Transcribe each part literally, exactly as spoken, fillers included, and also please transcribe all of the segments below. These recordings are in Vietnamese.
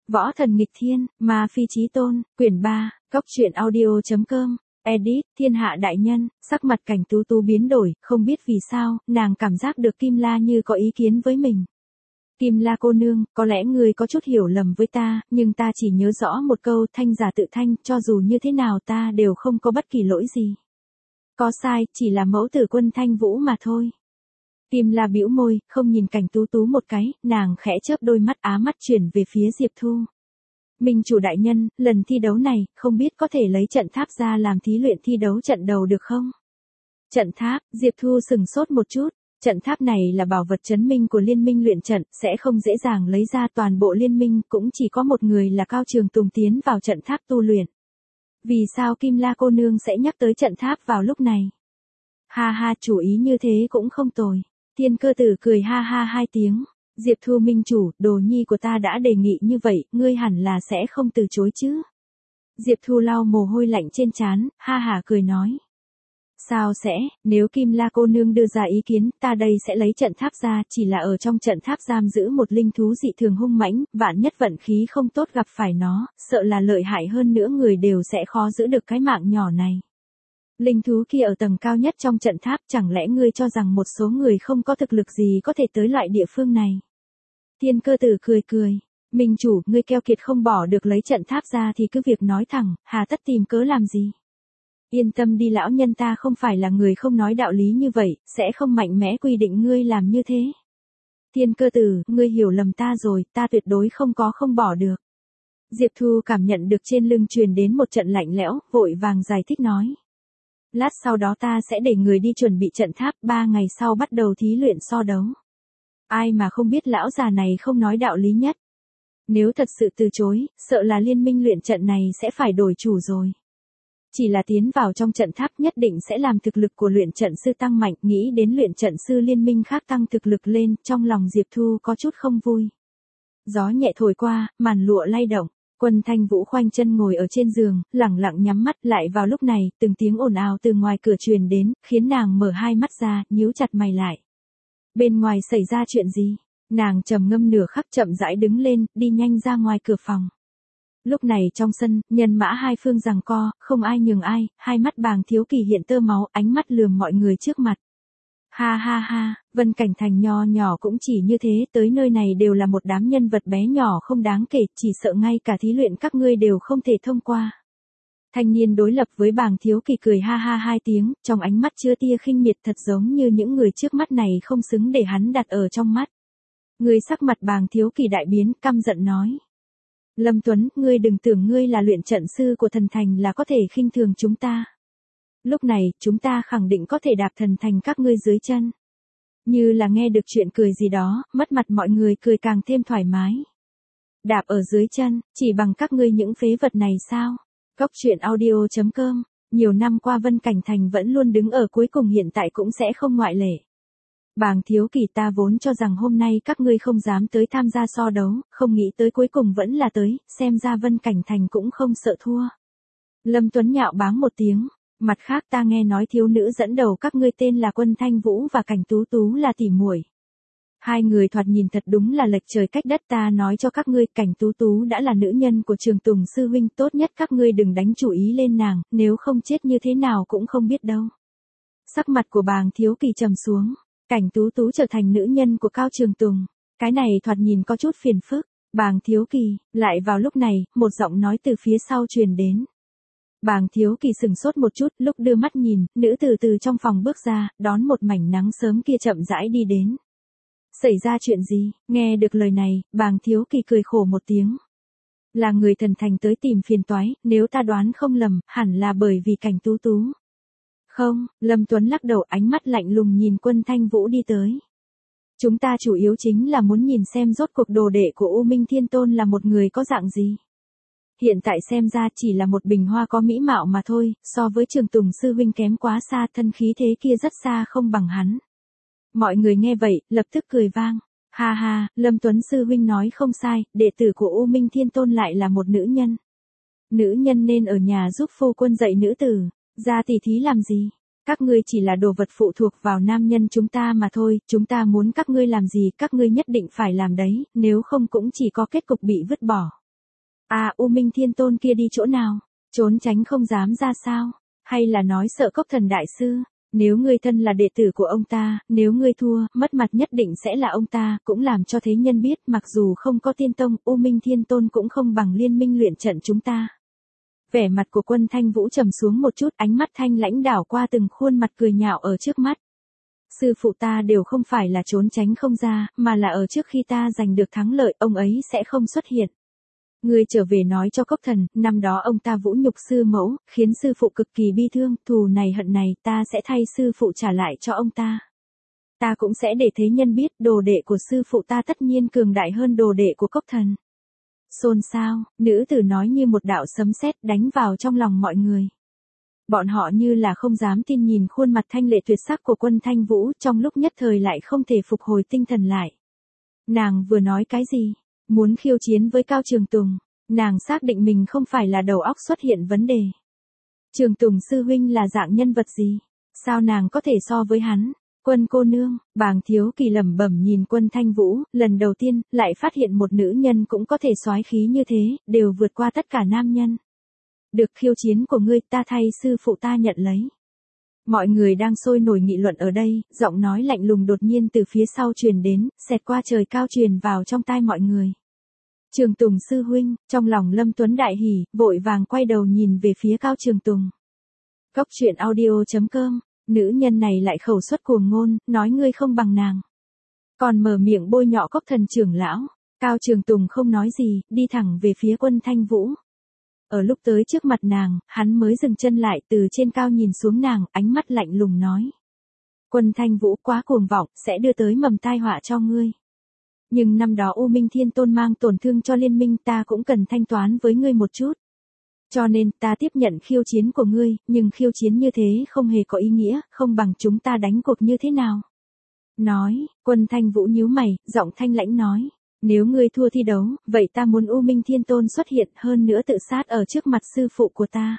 Võ thần nghịch thiên, ma phi chí tôn, quyển ba, cốc truyện audio chấm com, edit, thiên hạ đại nhân. Sắc mặt Cảnh Tú Tú biến đổi, không biết vì sao, nàng cảm giác được Kim La như có ý kiến với mình. Kim La cô nương, có lẽ ngươi có chút hiểu lầm với ta, nhưng ta chỉ nhớ rõ một câu thanh giả tự thanh, cho dù như thế nào ta đều không có bất kỳ lỗi gì. Có sai, chỉ là mẫu tử Quân Thanh Vũ mà thôi. Kim La bĩu môi, không nhìn Cảnh Tú Tú một cái, nàng khẽ chớp đôi mắt á mắt chuyển về phía Diệp Thu. Minh chủ đại nhân, lần thi đấu này, không biết có thể lấy trận tháp ra làm thí luyện thi đấu trận đầu được không? Trận tháp, Diệp Thu sừng sốt một chút. Trận tháp này là bảo vật trấn minh của liên minh luyện trận, sẽ không dễ dàng lấy ra toàn bộ liên minh, cũng chỉ có một người là Cao Trường Tùng tiến vào trận tháp tu luyện. Vì sao Kim La cô nương sẽ nhắc tới trận tháp vào lúc này? Ha ha, chủ ý như thế cũng không tồi. Thiên Cơ Tử cười ha ha hai tiếng. Diệp Thu minh chủ, đồ nhi của ta đã đề nghị như vậy, ngươi hẳn là sẽ không từ chối chứ? Diệp Thu lau mồ hôi lạnh trên trán, ha hả cười nói. Sao sẽ, nếu Kim La cô nương đưa ra ý kiến, ta đây sẽ lấy trận tháp ra, chỉ là ở trong trận tháp giam giữ một linh thú dị thường hung mãnh, vạn nhất vận khí không tốt gặp phải nó, sợ là lợi hại hơn nữa người đều sẽ khó giữ được cái mạng nhỏ này. Linh thú kia ở tầng cao nhất trong trận tháp, chẳng lẽ ngươi cho rằng một số người không có thực lực gì có thể tới loại địa phương này? Thiên Cơ Tử cười cười. Minh chủ, ngươi keo kiệt không bỏ được lấy trận tháp ra thì cứ việc nói thẳng, hà tất tìm cớ làm gì? Yên tâm đi, lão nhân ta không phải là người không nói đạo lý như vậy, sẽ không mạnh mẽ quy định ngươi làm như thế. Thiên Cơ Tử, ngươi hiểu lầm ta rồi, ta tuyệt đối không có không bỏ được. Diệp Thu cảm nhận được trên lưng truyền đến một trận lạnh lẽo, vội vàng giải thích nói. Lát sau đó ta sẽ để người đi chuẩn bị trận tháp, ba ngày sau bắt đầu thí luyện so đấu. Ai mà không biết lão già này không nói đạo lý nhất. Nếu thật sự từ chối, sợ là liên minh luyện trận này sẽ phải đổi chủ rồi. Chỉ là tiến vào trong trận tháp nhất định sẽ làm thực lực của luyện trận sư tăng mạnh, nghĩ đến luyện trận sư liên minh khác tăng thực lực lên, trong lòng Diệp Thu có chút không vui. Gió nhẹ thổi qua, màn lụa lay động, Quân Thanh Vũ khoanh chân ngồi ở trên giường, lẳng lặng nhắm mắt. Lại vào lúc này, từng tiếng ồn ào từ ngoài cửa truyền đến, khiến nàng mở hai mắt ra, nhíu chặt mày lại. Bên ngoài xảy ra chuyện gì? Nàng trầm ngâm nửa khắc chậm rãi đứng lên, đi nhanh ra ngoài cửa phòng. Lúc này trong sân, nhân mã hai phương giằng co, không ai nhường ai, hai mắt Bàng Thiếu Kỳ hiện tơ máu, ánh mắt lườm mọi người trước mặt. Ha ha ha, Vân Cảnh Thành nho nhỏ cũng chỉ như thế, tới nơi này đều là một đám nhân vật bé nhỏ không đáng kể, chỉ sợ ngay cả thí luyện các ngươi đều không thể thông qua. Thanh niên đối lập với Bàng Thiếu Kỳ cười ha ha hai tiếng, trong ánh mắt chứa tia khinh miệt, thật giống như những người trước mắt này không xứng để hắn đặt ở trong mắt. Người sắc mặt Bàng Thiếu Kỳ đại biến, căm giận nói. Lâm Tuấn, ngươi đừng tưởng ngươi là luyện trận sư của thần thành là có thể khinh thường chúng ta. Lúc này, chúng ta khẳng định có thể đạp thần thành các ngươi dưới chân. Như là nghe được chuyện cười gì đó, mất mặt mọi người cười càng thêm thoải mái. Đạp ở dưới chân, chỉ bằng các ngươi những phế vật này sao? Cốc truyện audio chấm com, nhiều năm qua Vân Cảnh Thành vẫn luôn đứng ở cuối cùng, hiện tại cũng sẽ không ngoại lệ. Bàng Thiếu Kỳ, ta vốn cho rằng hôm nay các ngươi không dám tới tham gia so đấu, không nghĩ tới cuối cùng vẫn là tới, xem ra Vân Cảnh Thành cũng không sợ thua. Lâm Tuấn nhạo báng một tiếng, mặt khác ta nghe nói thiếu nữ dẫn đầu các ngươi tên là Quân Thanh Vũ và Cảnh Tú Tú là tỉ muội. Hai người thoạt nhìn thật đúng là lệch trời cách đất, ta nói cho các ngươi, Cảnh Tú Tú đã là nữ nhân của Trường Tùng sư huynh, tốt nhất các ngươi đừng đánh chủ ý lên nàng, nếu không chết như thế nào cũng không biết đâu. Sắc mặt của Bàng Thiếu Kỳ trầm xuống. Cảnh Tú Tú trở thành nữ nhân của Cao Trường Tùng, cái này thoạt nhìn có chút phiền phức. Bàng Thiếu Kỳ, lại vào lúc này, một giọng nói từ phía sau truyền đến. Bàng Thiếu Kỳ sừng sốt một chút, lúc đưa mắt nhìn, nữ từ từ trong phòng bước ra, đón một mảnh nắng sớm kia chậm rãi đi đến. Xảy ra chuyện gì? Nghe được lời này, Bàng Thiếu Kỳ cười khổ một tiếng. Là người thần thành tới tìm phiền toái, nếu ta đoán không lầm, hẳn là bởi vì Cảnh Tú Tú. Không, Lâm Tuấn lắc đầu, ánh mắt lạnh lùng nhìn Quân Thanh Vũ đi tới. Chúng ta chủ yếu chính là muốn nhìn xem rốt cuộc đồ đệ của U Minh Thiên Tôn là một người có dạng gì. Hiện tại xem ra chỉ là một bình hoa có mỹ mạo mà thôi, so với Trường Tùng sư huynh kém quá xa, thân khí thế kia rất xa không bằng hắn. Mọi người nghe vậy, lập tức cười vang. Ha ha, Lâm Tuấn sư huynh nói không sai, đệ tử của U Minh Thiên Tôn lại là một nữ nhân. Nữ nhân nên ở nhà giúp phu quân dạy nữ tử. Ra tỉ thí làm gì? Các ngươi chỉ là đồ vật phụ thuộc vào nam nhân chúng ta mà thôi, chúng ta muốn các ngươi làm gì các ngươi nhất định phải làm đấy, nếu không cũng chỉ có kết cục bị vứt bỏ. À, U Minh Thiên Tôn kia đi chỗ nào? Trốn tránh không dám ra sao? Hay là nói sợ Cốc Thần đại sư? Nếu ngươi thân là đệ tử của ông ta, nếu ngươi thua, mất mặt nhất định sẽ là ông ta, cũng làm cho thế nhân biết, mặc dù không có tiên tông, U Minh Thiên Tôn cũng không bằng liên minh luyện trận chúng ta. Vẻ mặt của Quân Thanh Vũ trầm xuống một chút, ánh mắt thanh lãnh đảo qua từng khuôn mặt cười nhạo ở trước mắt. Sư phụ ta đều không phải là trốn tránh không ra, mà là ở trước khi ta giành được thắng lợi, ông ấy sẽ không xuất hiện. Ngươi trở về nói cho Cốc Thần, năm đó ông ta vũ nhục sư mẫu, khiến sư phụ cực kỳ bi thương, thù này hận này, ta sẽ thay sư phụ trả lại cho ông ta. Ta cũng sẽ để thế nhân biết, đồ đệ của sư phụ ta tất nhiên cường đại hơn đồ đệ của Cốc Thần. Xôn xao, nữ tử nói như một đạo sấm sét đánh vào trong lòng mọi người. Bọn họ như là không dám tin nhìn khuôn mặt thanh lệ tuyệt sắc của Quân Thanh Vũ, trong lúc nhất thời lại không thể phục hồi tinh thần lại. Nàng vừa nói cái gì? Muốn khiêu chiến với Cao Trường Tùng, nàng xác định mình không phải là đầu óc xuất hiện vấn đề. Trường Tùng sư huynh là dạng nhân vật gì? Sao nàng có thể so với hắn? Quân cô nương, Bàng Thiếu Kỳ lẩm bẩm nhìn Quân Thanh Vũ, lần đầu tiên, lại phát hiện một nữ nhân cũng có thể soái khí như thế, đều vượt qua tất cả nam nhân. Được, khiêu chiến của ngươi, ta thay sư phụ ta nhận lấy. Mọi người đang sôi nổi nghị luận ở đây, giọng nói lạnh lùng đột nhiên từ phía sau truyền đến, xẹt qua trời cao truyền vào trong tai mọi người. Trường Tùng sư huynh, trong lòng Lâm Tuấn đại hỉ, vội vàng quay đầu nhìn về phía Cao Trường Tùng. Cốc truyện audio chấm com, nữ nhân này lại khẩu suất cuồng ngôn, nói ngươi không bằng nàng. Còn mở miệng bôi nhọ Cốc Thần trưởng lão. Cao Trường Tùng không nói gì, đi thẳng về phía Quân Thanh Vũ. Ở lúc tới trước mặt nàng, hắn mới dừng chân lại, từ trên cao nhìn xuống nàng, ánh mắt lạnh lùng nói. Quân Thanh Vũ quá cuồng vọng, sẽ đưa tới mầm tai họa cho ngươi. Nhưng năm đó U Minh Thiên Tôn mang tổn thương cho liên minh, ta cũng cần thanh toán với ngươi một chút. Cho nên, ta tiếp nhận khiêu chiến của ngươi, nhưng khiêu chiến như thế không hề có ý nghĩa, không bằng chúng ta đánh cuộc như thế nào. Nói, Quân Thanh Vũ nhíu mày, giọng thanh lãnh nói. Nếu ngươi thua thi đấu, vậy ta muốn U Minh Thiên Tôn xuất hiện, hơn nữa tự sát ở trước mặt sư phụ của ta.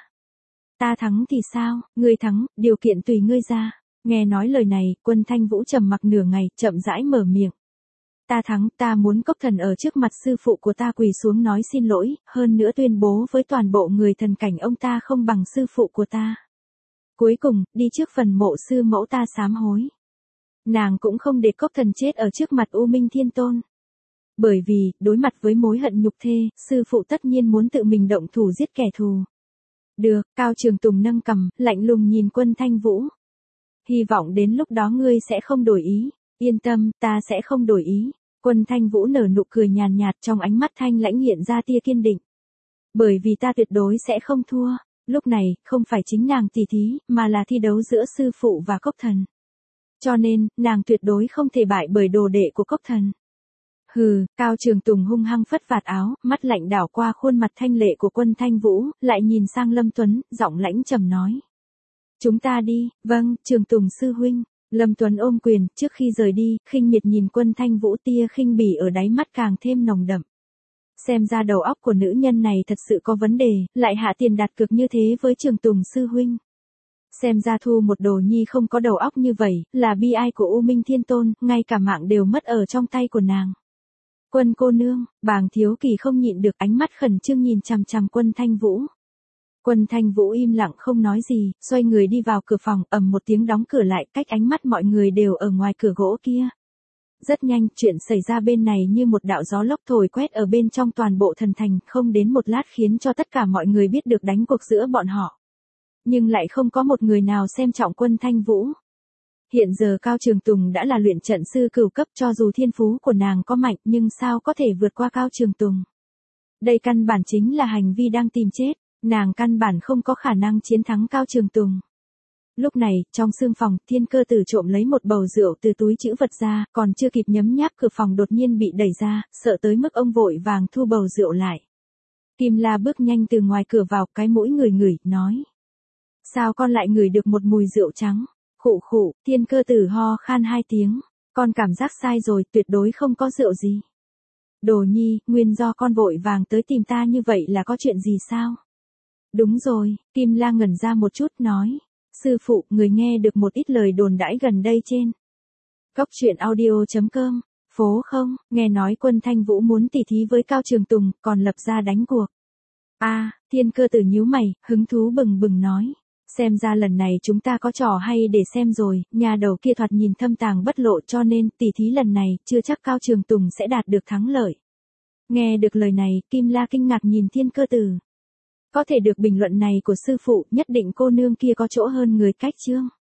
Ta thắng thì sao, ngươi thắng, điều kiện tùy ngươi ra. Nghe nói lời này, Quân Thanh Vũ trầm mặc nửa ngày, chậm rãi mở miệng. Ta thắng, ta muốn Cốc Thần ở trước mặt sư phụ của ta quỳ xuống nói xin lỗi, hơn nữa tuyên bố với toàn bộ người thần cảnh ông ta không bằng sư phụ của ta. Cuối cùng, đi trước phần mộ sư mẫu ta sám hối. Nàng cũng không để Cốc Thần chết ở trước mặt U Minh Thiên Tôn. Bởi vì, đối mặt với mối hận nhục thê, sư phụ tất nhiên muốn tự mình động thủ giết kẻ thù. Được, Cao Trường Tùng nâng cằm, lạnh lùng nhìn Quân Thanh Vũ. Hy vọng đến lúc đó ngươi sẽ không đổi ý. Yên tâm, ta sẽ không đổi ý. Quân Thanh Vũ nở nụ cười nhàn nhạt, trong ánh mắt thanh lãnh hiện ra tia kiên định. Bởi vì ta tuyệt đối sẽ không thua. Lúc này, không phải chính nàng tỉ thí, mà là thi đấu giữa sư phụ và Cốc Thần. Cho nên, nàng tuyệt đối không thể bại bởi đồ đệ của Cốc Thần. Hừ, Cao Trường Tùng hung hăng phất vạt áo, mắt lạnh đảo qua khuôn mặt thanh lệ của Quân Thanh Vũ, lại nhìn sang Lâm Tuấn, giọng lãnh trầm nói. Chúng ta đi, vâng, Trường Tùng sư huynh. Lâm Tuấn ôm quyền, trước khi rời đi, khinh miệt nhìn Quân Thanh Vũ, tia khinh bỉ ở đáy mắt càng thêm nồng đậm. Xem ra đầu óc của nữ nhân này thật sự có vấn đề, lại hạ tiền đặt cược như thế với Trường Tùng sư huynh. Xem ra thu một đồ nhi không có đầu óc như vậy, là bi ai của U Minh Thiên Tôn, ngay cả mạng đều mất ở trong tay của nàng. Quân cô nương, Bàng Thiếu Kỳ không nhịn được, ánh mắt khẩn trương nhìn chằm chằm Quân Thanh Vũ. Quân Thanh Vũ im lặng không nói gì, xoay người đi vào cửa phòng, ầm một tiếng đóng cửa lại, cách ánh mắt mọi người đều ở ngoài cửa gỗ kia. Rất nhanh, chuyện xảy ra bên này như một đạo gió lốc thổi quét ở bên trong toàn bộ thần thành, không đến một lát khiến cho tất cả mọi người biết được đánh cuộc giữa bọn họ. Nhưng lại không có một người nào xem trọng Quân Thanh Vũ. Hiện giờ Cao Trường Tùng đã là luyện trận sư cửu cấp, cho dù thiên phú của nàng có mạnh nhưng sao có thể vượt qua Cao Trường Tùng. Đây căn bản chính là hành vi đang tìm chết, nàng căn bản không có khả năng chiến thắng Cao Trường Tùng. Lúc này, trong sương phòng, Thiên Cơ Tử trộm lấy một bầu rượu từ túi trữ vật ra, còn chưa kịp nhấm nháp cửa phòng đột nhiên bị đẩy ra, sợ tới mức ông vội vàng thu bầu rượu lại. Kim La bước nhanh từ ngoài cửa vào, cái mũi ngửi ngửi, nói. Sao con lại ngửi được một mùi rượu trắng? Khụ khụ, Thiên Cơ Tử ho khan hai tiếng. Con cảm giác sai rồi, tuyệt đối không có rượu gì. Đồ nhi, nguyên do con vội vàng tới tìm ta như vậy là có chuyện gì sao? Đúng rồi, Kim La ngẩn ra một chút nói. Sư phụ, người nghe được một ít lời đồn đãi gần đây trên Cốc truyện audio chấm com, phố không, nghe nói Quân Thanh Vũ muốn tỉ thí với Cao Trường Tùng, còn lập ra đánh cuộc. A, Thiên Cơ Tử nhíu mày, hứng thú bừng bừng nói. Xem ra lần này chúng ta có trò hay để xem rồi, nhà đầu kia thoạt nhìn thâm tàng bất lộ cho nên tỉ thí lần này chưa chắc Cao Trường Tùng sẽ đạt được thắng lợi. Nghe được lời này, Kim La kinh ngạc nhìn Thiên Cơ Tử. Có thể được bình luận này của sư phụ, nhất định cô nương kia có chỗ hơn người cách chương.